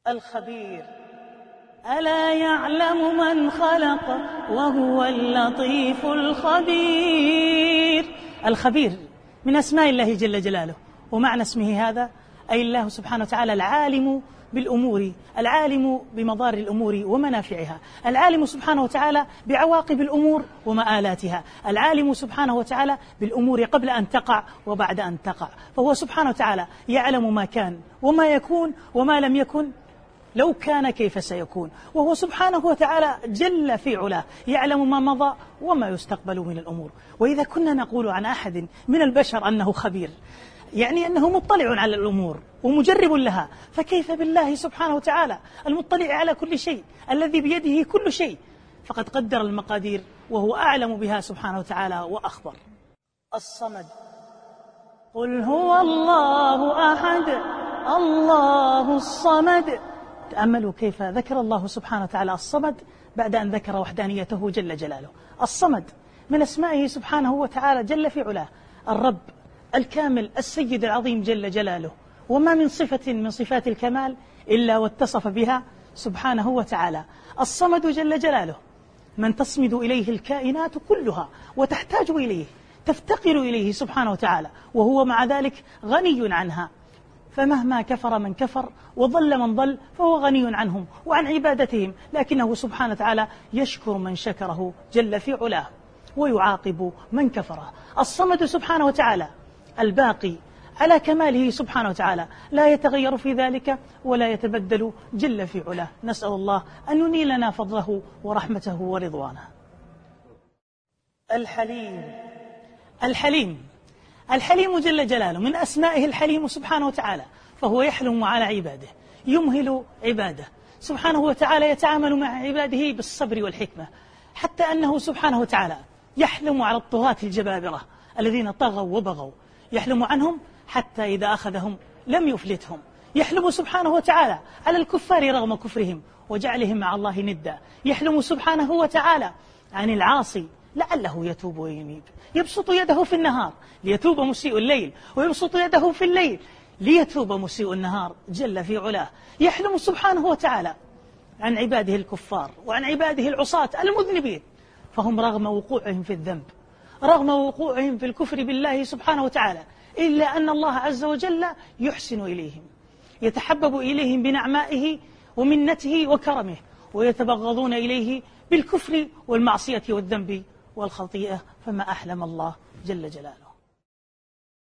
الخبير. ألا يعلم من خلق وهو اللطيف الخبير. الخبير من أسماء الله جل جلاله، ومعنى اسمه هذا أي الله سبحانه وتعالى العالم بالأمور، العالم بمضار الأمور ومنافعها، العالم سبحانه وتعالى بعواقب الأمور ومآلاتها، العالم سبحانه وتعالى بالأمور قبل أن تقع وبعد أن تقع. فهو سبحانه وتعالى يعلم ما كان وما يكون وما لم يكن لو كان كيف سيكون، وهو سبحانه وتعالى جل في علاه يعلم ما مضى وما يستقبل من الأمور. وإذا كنا نقول عن أحد من البشر أنه خبير، يعني أنه مطلع على الأمور ومجرب لها، فكيف بالله سبحانه وتعالى المطلع على كل شيء الذي بيده كل شيء، فقد قدر المقادير وهو أعلم بها سبحانه وتعالى وأخبر. الصمد. قل هو الله أحد الله الصمد. تأملوا كيف ذكر الله سبحانه وتعالى الصمد بعد أن ذكر وحدانيته جل جلاله. الصمد من أسمائه سبحانه وتعالى جل في علاه، الرب الكامل السيد العظيم جل جلاله، وما من صفة من صفات الكمال إلا واتصف بها سبحانه وتعالى. الصمد جل جلاله من تصمد إليه الكائنات كلها وتحتاج إليه، تفتقر إليه سبحانه وتعالى، وهو مع ذلك غني عنها. فمهما كفر من كفر وضل من ضل فهو غني عنهم وعن عبادتهم، لكنه سبحانه وتعالى يشكر من شكره جل في علاه ويعاقب من كفره. الصمد سبحانه وتعالى الباقي على كماله سبحانه وتعالى، لا يتغير في ذلك ولا يتبدل جل في علاه. نسأل الله أن ينيلنا فضله ورحمته ورضوانه. الحليم. الحليم الحليم جل جلاله من أسمائه الحليم سبحانه وتعالى، فهو يحلم على عباده، يمهل عباده سبحانه وتعالى، يتعامل مع عباده بالصبر والحكمة، حتى أنه سبحانه وتعالى يحلم على الطغاة الجبابرة الذين طغوا وبغوا، يحلم عنهم حتى إذا أخذهم لم يفلتهم. يحلم سبحانه وتعالى على الكفار رغم كفرهم وجعلهم مع الله ندا. يحلم سبحانه وتعالى عن العاصي لعله يتوب وينيب، يبسط يده في النهار ليتوب مسيء الليل، ويبسط يده في الليل ليتوب مسيء النهار جل في علاه. يحلم سبحانه وتعالى عن عباده الكفار وعن عباده العصاة المذنبين، فهم رغم وقوعهم في الذنب، رغم وقوعهم في الكفر بالله سبحانه وتعالى، إلا أن الله عز وجل يحسن إليهم، يتحبب إليهم بنعمائه ومنته وكرمه، ويتبغضون إليه بالكفر والمعصية والذنب والخطيئة. فما أحلم الله جل جلاله.